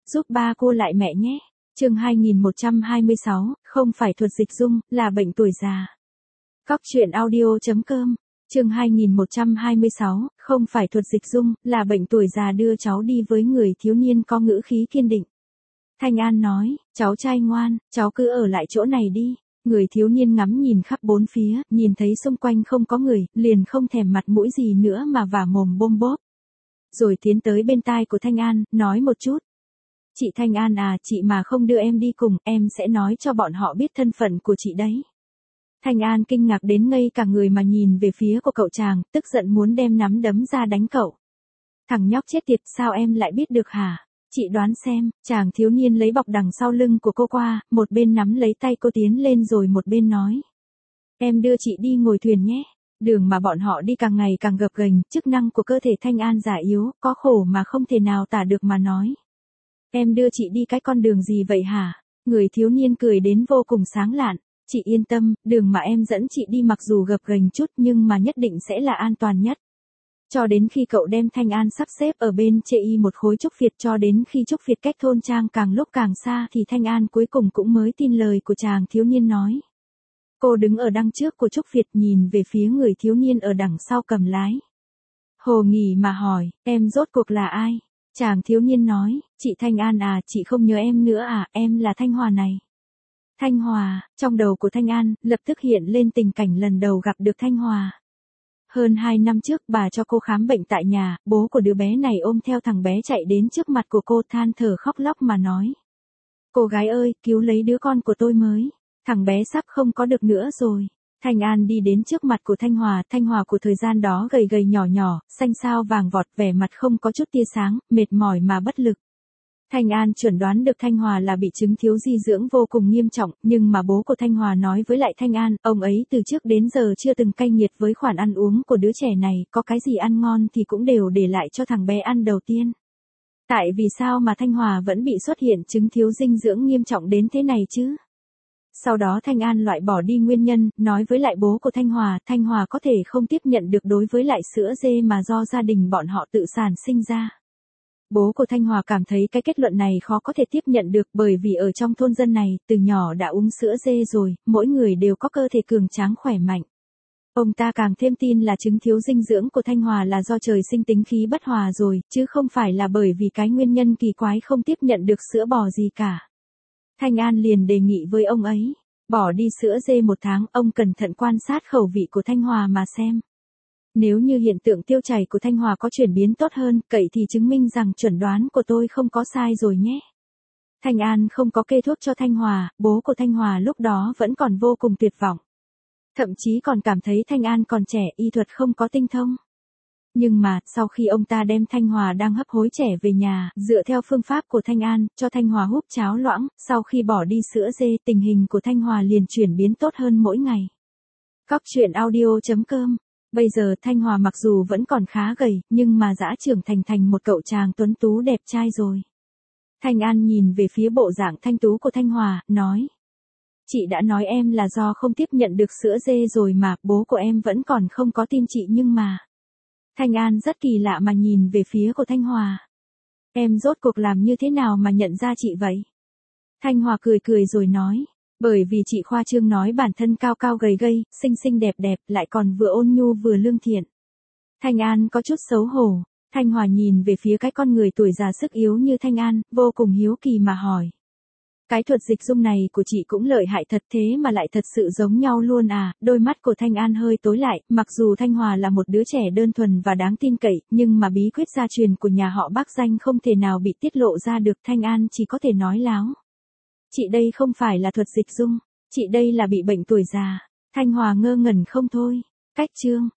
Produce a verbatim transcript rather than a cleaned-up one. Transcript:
giúp ba cô lại mẹ nhé. Chương hai nghìn một trăm hai mươi sáu, không phải thuật dịch dung, là bệnh tuổi già. Cóc truyện audio chấm com. Chương hai nghìn một trăm hai mươi sáu, không phải thuật dịch dung, là bệnh tuổi già đưa cháu đi với người thiếu niên có ngữ khí kiên định. Thanh An nói, cháu trai ngoan, cháu cứ ở lại chỗ này đi. Người thiếu niên ngắm nhìn khắp bốn phía, nhìn thấy xung quanh không có người, liền không thèm mặt mũi gì nữa mà vả mồm bôm bốp. Rồi tiến tới bên tai của Thanh An, nói một chút. Chị Thanh An à, chị mà không đưa em đi cùng, em sẽ nói cho bọn họ biết thân phận của chị đấy. Thanh An kinh ngạc đến ngây cả người mà nhìn về phía của cậu chàng, tức giận muốn đem nắm đấm ra đánh cậu. Thằng nhóc chết tiệt, sao em lại biết được hả? Chị đoán xem. Chàng thiếu niên lấy bọc đằng sau lưng của cô qua, một bên nắm lấy tay cô tiến lên rồi một bên nói. Em đưa chị đi ngồi thuyền nhé. Đường mà bọn họ đi càng ngày càng gập ghềnh, chức năng của cơ thể Thanh An già yếu, có khổ mà không thể nào tả được mà nói. Em đưa chị đi cái con đường gì vậy hả? Người thiếu niên cười đến vô cùng sáng lạn. Chị yên tâm, đường mà em dẫn chị đi mặc dù gập ghềnh chút nhưng mà nhất định sẽ là an toàn nhất. Cho đến khi cậu đem Thanh An sắp xếp ở bên chê y một khối trúc Việt, cho đến khi trúc Việt cách thôn trang càng lúc càng xa thì Thanh An cuối cùng cũng mới tin lời của chàng thiếu niên nói. Cô đứng ở đằng trước của trúc Việt nhìn về phía người thiếu niên ở đằng sau cầm lái. Hồ nghỉ mà hỏi, em rốt cuộc là ai? Chàng thiếu niên nói, chị Thanh An à, chị không nhớ em nữa à, em là Thanh Hòa này. Thanh Hòa, trong đầu của Thanh An, lập tức hiện lên tình cảnh lần đầu gặp được Thanh Hòa. Hơn hai năm trước bà cho cô khám bệnh tại nhà, bố của đứa bé này ôm theo thằng bé chạy đến trước mặt của cô than thở khóc lóc mà nói. Cô gái ơi, cứu lấy đứa con của tôi mới, thằng bé sắp không có được nữa rồi. Thanh An đi đến trước mặt của Thanh Hòa, Thanh Hòa của thời gian đó gầy gầy nhỏ nhỏ, xanh xao vàng vọt, vẻ mặt không có chút tia sáng, mệt mỏi mà bất lực. Thanh An chuẩn đoán được Thanh Hòa là bị chứng thiếu dinh dưỡng vô cùng nghiêm trọng, nhưng mà bố của Thanh Hòa nói với lại Thanh An, ông ấy từ trước đến giờ chưa từng cay nghiệt với khoản ăn uống của đứa trẻ này, có cái gì ăn ngon thì cũng đều để lại cho thằng bé ăn đầu tiên. Tại vì sao mà Thanh Hòa vẫn bị xuất hiện chứng thiếu dinh dưỡng nghiêm trọng đến thế này chứ? Sau đó Thanh An loại bỏ đi nguyên nhân, nói với lại bố của Thanh Hòa, Thanh Hòa có thể không tiếp nhận được đối với lại sữa dê mà do gia đình bọn họ tự sản sinh ra. Bố của Thanh Hòa cảm thấy cái kết luận này khó có thể tiếp nhận được bởi vì ở trong thôn dân này, từ nhỏ đã uống sữa dê rồi, mỗi người đều có cơ thể cường tráng khỏe mạnh. Ông ta càng thêm tin là chứng thiếu dinh dưỡng của Thanh Hòa là do trời sinh tính khí bất hòa rồi, chứ không phải là bởi vì cái nguyên nhân kỳ quái không tiếp nhận được sữa bò gì cả. Thanh An liền đề nghị với ông ấy, bỏ đi sữa dê một tháng, ông cẩn thận quan sát khẩu vị của Thanh Hòa mà xem. Nếu như hiện tượng tiêu chảy của Thanh Hòa có chuyển biến tốt hơn, cậy thì chứng minh rằng chuẩn đoán của tôi không có sai rồi nhé. Thanh An không có kê thuốc cho Thanh Hòa, bố của Thanh Hòa lúc đó vẫn còn vô cùng tuyệt vọng. Thậm chí còn cảm thấy Thanh An còn trẻ, y thuật không có tinh thông. Nhưng mà, sau khi ông ta đem Thanh Hòa đang hấp hối trẻ về nhà, dựa theo phương pháp của Thanh An, cho Thanh Hòa húp cháo loãng, sau khi bỏ đi sữa dê, tình hình của Thanh Hòa liền chuyển biến tốt hơn mỗi ngày. Cóc truyện audio chấm com. Bây giờ Thanh Hòa mặc dù vẫn còn khá gầy, nhưng mà đã trưởng thành thành một cậu chàng tuấn tú đẹp trai rồi. Thanh An nhìn về phía bộ dạng thanh tú của Thanh Hòa, nói. Chị đã nói em là do không tiếp nhận được sữa dê rồi mà, bố của em vẫn còn không có tin chị nhưng mà. Thanh An rất kỳ lạ mà nhìn về phía của Thanh Hòa. Em rốt cuộc làm như thế nào mà nhận ra chị vậy? Thanh Hòa cười cười rồi nói. Bởi vì chị khoa trương nói bản thân cao cao gầy gầy, xinh xinh đẹp đẹp, lại còn vừa ôn nhu vừa lương thiện. Thanh An có chút xấu hổ. Thanh Hòa nhìn về phía cái con người tuổi già sức yếu như Thanh An, vô cùng hiếu kỳ mà hỏi. Cái thuật dịch dung này của chị cũng lợi hại thật thế mà lại thật sự giống nhau luôn à? Đôi mắt của Thanh An hơi tối lại, mặc dù Thanh Hòa là một đứa trẻ đơn thuần và đáng tin cậy, nhưng mà bí quyết gia truyền của nhà họ Bác Danh không thể nào bị tiết lộ ra được, Thanh An chỉ có thể nói láo. Chị đây không phải là thuật dịch dung, chị đây là bị bệnh tuổi già. Thanh Hòa ngơ ngẩn không thôi. Cách chương.